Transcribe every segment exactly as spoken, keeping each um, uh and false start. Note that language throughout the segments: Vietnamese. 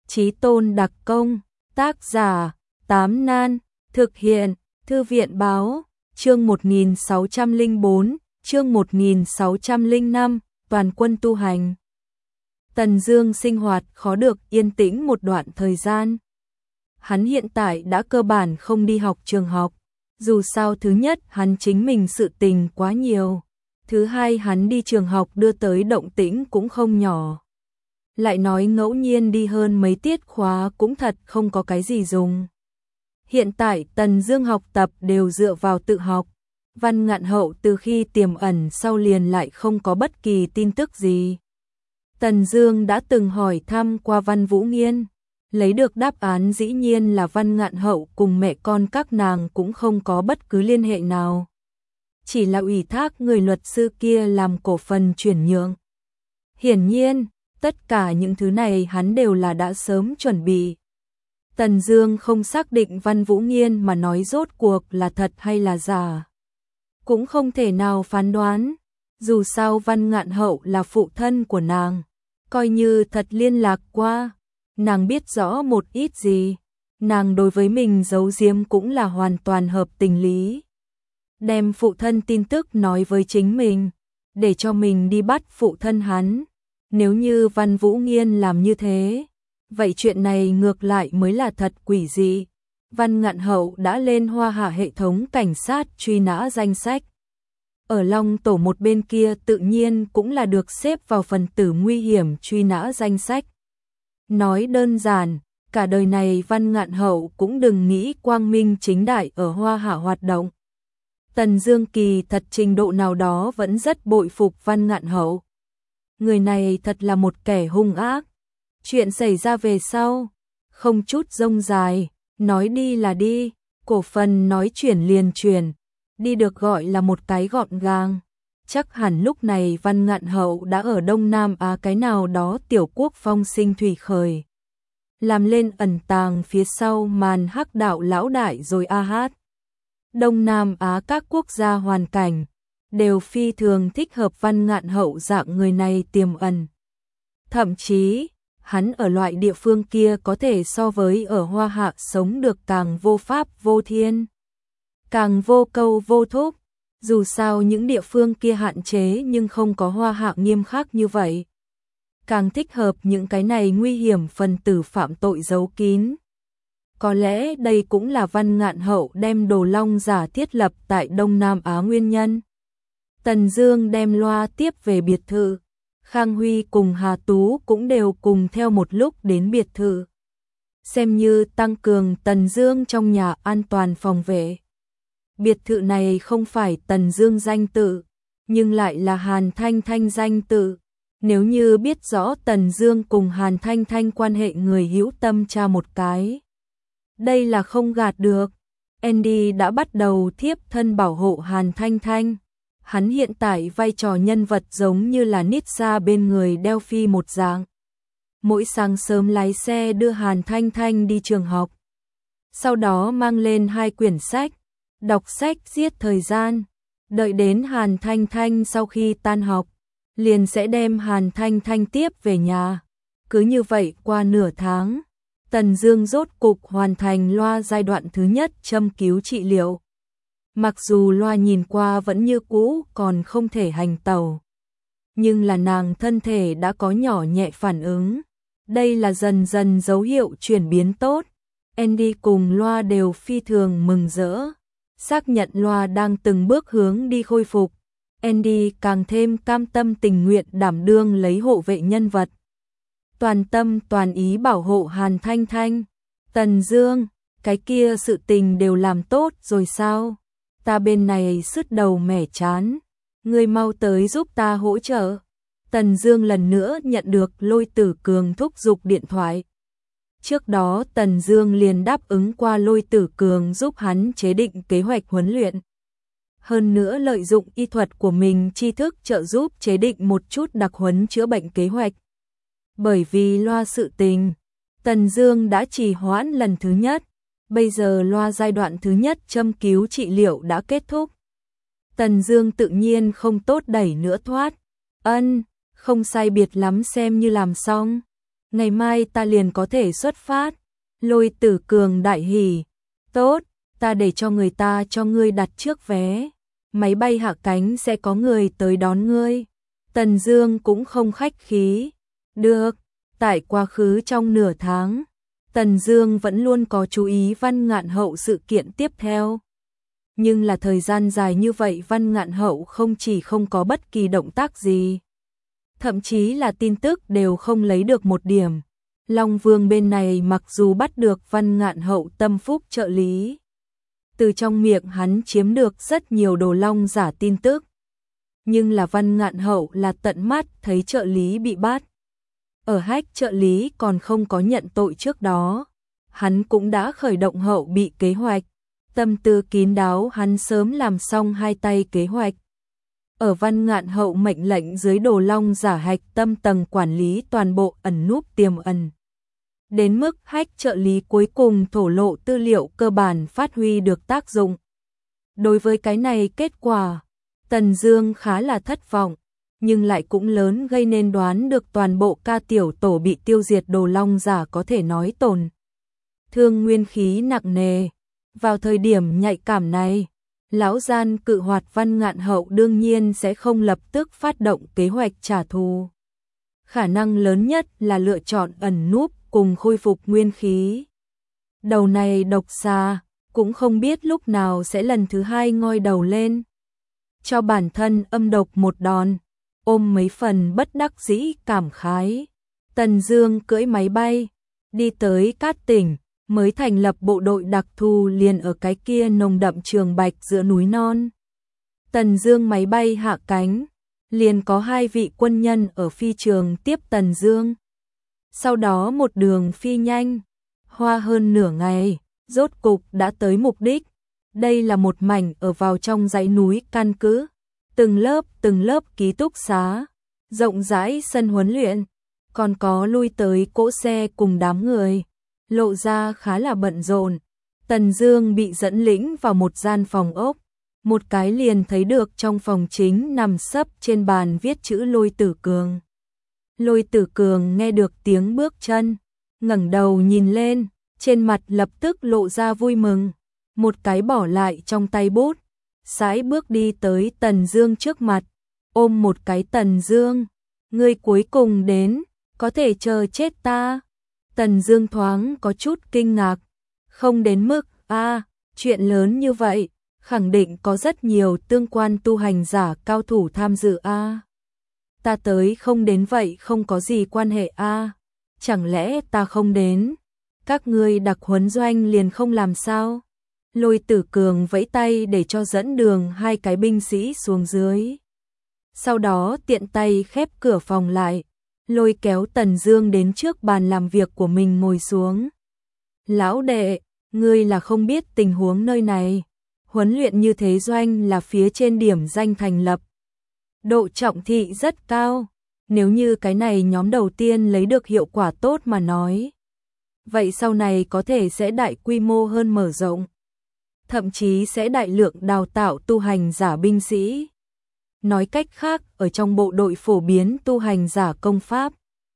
Chí Tôn đặc công, tác giả, Tám Nan, thực hiện, Thư viện báo, chương một nghìn sáu trăm lẻ bốn, chương một nghìn sáu trăm lẻ năm, toàn quân tu hành. Tần Dương sinh hoạt khó được yên tĩnh một đoạn thời gian. Hắn hiện tại đã cơ bản không đi học trường học, dù sao thứ nhất hắn chính mình sự tình quá nhiều, thứ hai hắn đi trường học đưa tới động tĩnh cũng không nhỏ. Lại nói ngẫu nhiên đi hơn mấy tiết khóa cũng thật không có cái gì dùng. Hiện tại Tần Dương học tập đều dựa vào tự học, Văn Ngạn Hậu từ khi tiềm ẩn sau liền lại không có bất kỳ tin tức gì. Tần Dương đã từng hỏi thăm qua Văn Vũ Nghiên, lấy được đáp án dĩ nhiên là Văn Ngạn Hậu cùng mẹ con các nàng cũng không có bất cứ liên hệ nào. Chỉ là ủy thác người luật sư kia làm cổ phần chuyển nhượng. Hiển nhiên, tất cả những thứ này hắn đều là đã sớm chuẩn bị. Tần Dương không xác định Văn Vũ Nghiên mà nói rốt cuộc là thật hay là giả. Cũng không thể nào phán đoán, dù sao Văn Ngạn Hậu là phụ thân của nàng, coi như thật liên lạc qua, nàng biết rõ một ít gì, nàng đối với mình giấu giếm cũng là hoàn toàn hợp tình lý. Đem phụ thân tin tức nói với chính mình, để cho mình đi bắt phụ thân hắn. Nếu như Văn Vũ Nghiên làm như thế, vậy chuyện này ngược lại mới là thật quỷ dị. Văn Ngạn Hậu đã lên Hoa Hạ hệ thống cảnh sát truy nã danh sách. Ở Long Tổ một bên kia tự nhiên cũng là được xếp vào phần tử nguy hiểm truy nã danh sách. Nói đơn giản, cả đời này Văn Ngạn Hậu cũng đừng nghĩ quang minh chính đại ở Hoa Hạ hoạt động. Tần Dương kỳ thật trình độ nào đó vẫn rất bội phục Văn Ngạn Hậu. Người này thật là một kẻ hung ác. Chuyện xảy ra về sau, không chút rông dài, nói đi là đi, cổ phần nói chuyển liền chuyển, đi được gọi là một cái gọn gàng. Chắc hẳn lúc này Văn Ngạn Hậu đã ở Đông Nam Á cái nào đó tiểu quốc phong sinh thủy khởi, làm lên ẩn tàng phía sau màn hắc đạo lão đại rồi a hát. Đông Nam Á các quốc gia hoàn cảnh đều phi thường thích hợp Văn Ngạn Hậu dạng người này tiềm ẩn. Thậm chí, hắn ở loại địa phương kia có thể so với ở Hoa Hạ sống được càng vô pháp vô thiên, càng vô câu vô thúc. Dù sao những địa phương kia hạn chế nhưng không có Hoa Hạ nghiêm khắc như vậy. Càng thích hợp những cái này nguy hiểm phần tử phạm tội giấu kín. Có lẽ đây cũng là Văn Ngạn Hậu đem đồ long giả thiết lập tại Đông Nam Á nguyên nhân. Tần Dương đem loa tiếp về biệt thự. Khang Huy cùng Hà Tú cũng đều cùng theo một lúc đến biệt thự. Xem như tăng cường Tần Dương trong nhà an toàn phòng vệ. Biệt thự này không phải Tần Dương danh tự, nhưng lại là Hàn Thanh Thanh danh tự. Nếu như biết rõ Tần Dương cùng Hàn Thanh Thanh quan hệ người hữu tâm tra một cái, đây là không gạt được. Andy đã bắt đầu thiếp thân bảo hộ Hàn Thanh Thanh. Hắn hiện tại vai trò nhân vật giống như là Nitsa bên người Delphi một dạng. Mỗi sáng sớm lái xe đưa Hàn Thanh Thanh đi trường học. Sau đó mang lên hai quyển sách, đọc sách giết thời gian. Đợi đến Hàn Thanh Thanh sau khi tan học, liền sẽ đem Hàn Thanh Thanh tiếp về nhà. Cứ như vậy qua nửa tháng, Tần Dương rốt cục hoàn thành loa giai đoạn thứ nhất châm cứu trị liệu. Mặc dù loa nhìn qua vẫn như cũ còn không thể hành tẩu, nhưng là nàng thân thể đã có nhỏ nhẹ phản ứng. Đây là dần dần dấu hiệu chuyển biến tốt. Andy cùng loa đều phi thường mừng rỡ, xác nhận loa đang từng bước hướng đi khôi phục. Andy càng thêm cam tâm tình nguyện đảm đương lấy hộ vệ nhân vật, toàn tâm toàn ý bảo hộ Hàn Thanh Thanh. Tần Dương, cái kia sự tình đều làm tốt rồi sao? Ta bên này sứt đầu mẻ chán, ngươi mau tới giúp ta hỗ trợ. Tần Dương lần nữa nhận được Lôi Tử Cường thúc giục điện thoại. Trước đó Tần Dương liền đáp ứng qua Lôi Tử Cường giúp hắn chế định kế hoạch huấn luyện. Hơn nữa lợi dụng y thuật của mình tri thức trợ giúp chế định một chút đặc huấn chữa bệnh kế hoạch. Bởi vì loa sự tình, Tần Dương đã trì hoãn lần thứ nhất. Bây giờ loa giai đoạn thứ nhất châm cứu trị liệu đã kết thúc. Tần Dương tự nhiên không tốt đẩy nữa thoát. Ân, không sai biệt lắm xem như làm xong. Ngày mai ta liền có thể xuất phát. Lôi Tử Cường đại hỉ. Tốt, ta để cho người ta cho ngươi đặt trước vé. Máy bay hạ cánh sẽ có người tới đón ngươi. Tần Dương cũng không khách khí. Được, tại quá khứ trong nửa tháng, Tần Dương vẫn luôn có chú ý Văn Ngạn Hậu sự kiện tiếp theo. Nhưng là thời gian dài như vậy Văn Ngạn Hậu không chỉ không có bất kỳ động tác gì, thậm chí là tin tức đều không lấy được một điểm. Long Vương bên này mặc dù bắt được Văn Ngạn Hậu tâm phúc trợ lý, từ trong miệng hắn chiếm được rất nhiều đồ long giả tin tức, nhưng là Văn Ngạn Hậu là tận mắt thấy trợ lý bị bắt. Ở hách trợ lý còn không có nhận tội trước đó, hắn cũng đã khởi động hậu bị kế hoạch. Tâm tư kín đáo hắn sớm làm xong hai tay kế hoạch. Ở Văn Ngạn Hậu mệnh lệnh dưới đồ long giả hạch tâm tầng quản lý toàn bộ ẩn núp tiềm ẩn. Đến mức hách trợ lý cuối cùng thổ lộ tư liệu cơ bản phát huy được tác dụng. Đối với cái này kết quả, Tần Dương khá là thất vọng, nhưng lại cũng lớn gây nên đoán được toàn bộ ca tiểu tổ bị tiêu diệt đồ long giả có thể nói tổn thương nguyên khí nặng nề. Vào thời điểm nhạy cảm này, lão gian cự hoạt Văn Ngạn Hậu đương nhiên sẽ không lập tức phát động kế hoạch trả thù. Khả năng lớn nhất là lựa chọn ẩn núp cùng khôi phục nguyên khí. Đầu này độc xà, cũng không biết lúc nào sẽ lần thứ hai ngoi đầu lên. Cho bản thân âm độc một đòn, ôm mấy phần bất đắc dĩ cảm khái. Tần Dương cưỡi máy bay, đi tới Cát Tỉnh, mới thành lập bộ đội đặc thù liền ở cái kia nồng đậm trường bạch giữa núi non. Tần Dương máy bay hạ cánh, liền có hai vị quân nhân ở phi trường tiếp Tần Dương. Sau đó một đường phi nhanh, hoa hơn nửa ngày, rốt cục đã tới mục đích. Đây là một mảnh ở vào trong dãy núi căn cứ, từng lớp từng lớp ký túc xá, rộng rãi sân huấn luyện, còn có lui tới cỗ xe cùng đám người, lộ ra khá là bận rộn. Tần Dương bị dẫn lĩnh vào một gian phòng ốc, một cái liền thấy được trong phòng chính nằm sấp trên bàn viết chữ Lôi Tử Cường. Lôi Tử Cường nghe được tiếng bước chân, ngẩng đầu nhìn lên, trên mặt lập tức lộ ra vui mừng, một cái bỏ lại trong tay bút, sải bước đi tới Tần Dương trước mặt, ôm một cái. Tần Dương, ngươi cuối cùng đến, có thể chờ chết ta. Tần Dương thoáng có chút kinh ngạc, không đến mức, a, à, chuyện lớn như vậy, khẳng định có rất nhiều tương quan tu hành giả cao thủ tham dự a. À. Ta tới không đến vậy không có gì quan hệ a. À. Chẳng lẽ ta không đến, các ngươi đặc huấn doanh liền không làm sao? Lôi Tử Cường vẫy tay để cho dẫn đường hai cái binh sĩ xuống dưới. Sau đó tiện tay khép cửa phòng lại, lôi kéo Tần Dương đến trước bàn làm việc của mình ngồi xuống. Lão đệ, ngươi là không biết tình huống nơi này. Huấn luyện như thế doanh là phía trên điểm danh thành lập. Độ trọng thị rất cao. Nếu như cái này nhóm đầu tiên lấy được hiệu quả tốt mà nói, vậy sau này có thể sẽ đại quy mô hơn mở rộng. Thậm chí sẽ đại lượng đào tạo tu hành giả binh sĩ. Nói cách khác, ở trong bộ đội phổ biến tu hành giả công pháp.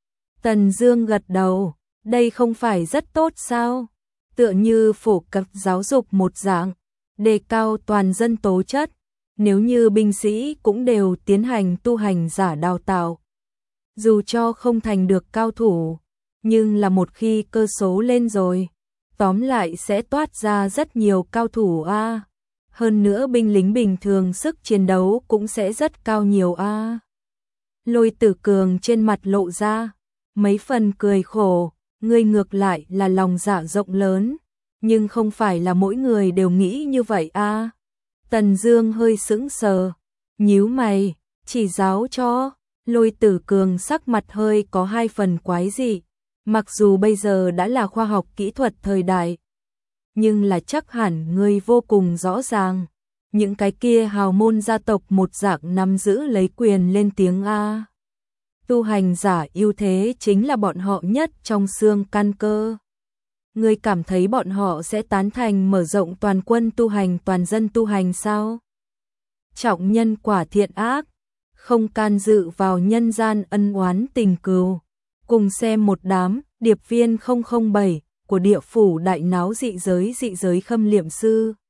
Tần Dương gật đầu, đây không phải rất tốt sao? Tựa như phổ cập giáo dục một dạng, đề cao toàn dân tố chất. Nếu như binh sĩ cũng đều tiến hành tu hành giả đào tạo, dù cho không thành được cao thủ, nhưng là một khi cơ số lên rồi, tóm lại sẽ toát ra rất nhiều cao thủ a. À. Hơn nữa binh lính bình thường sức chiến đấu cũng sẽ rất cao nhiều a. À. Lôi Tử Cường trên mặt lộ ra mấy phần cười khổ, ngươi ngược lại là lòng dạ rộng lớn, nhưng không phải là mỗi người đều nghĩ như vậy a. À. Tần Dương hơi sững sờ, nhíu mày, chỉ giáo cho. Lôi Tử Cường sắc mặt hơi có hai phần quái dị, mặc dù bây giờ đã là khoa học kỹ thuật thời đại, nhưng là chắc hẳn ngươi vô cùng rõ ràng, những cái kia hào môn gia tộc một dạng nắm giữ lấy quyền lên tiếng a. Tu hành giả ưu thế chính là bọn họ nhất trong xương căn cơ. Ngươi cảm thấy bọn họ sẽ tán thành mở rộng toàn quân tu hành, toàn dân tu hành sao? Trọng nhân quả thiện ác, không can dự vào nhân gian ân oán tình cừu, Cùng xem một đám điệp viên không không bảy của địa phủ đại náo dị giới dị giới khâm liệm sư.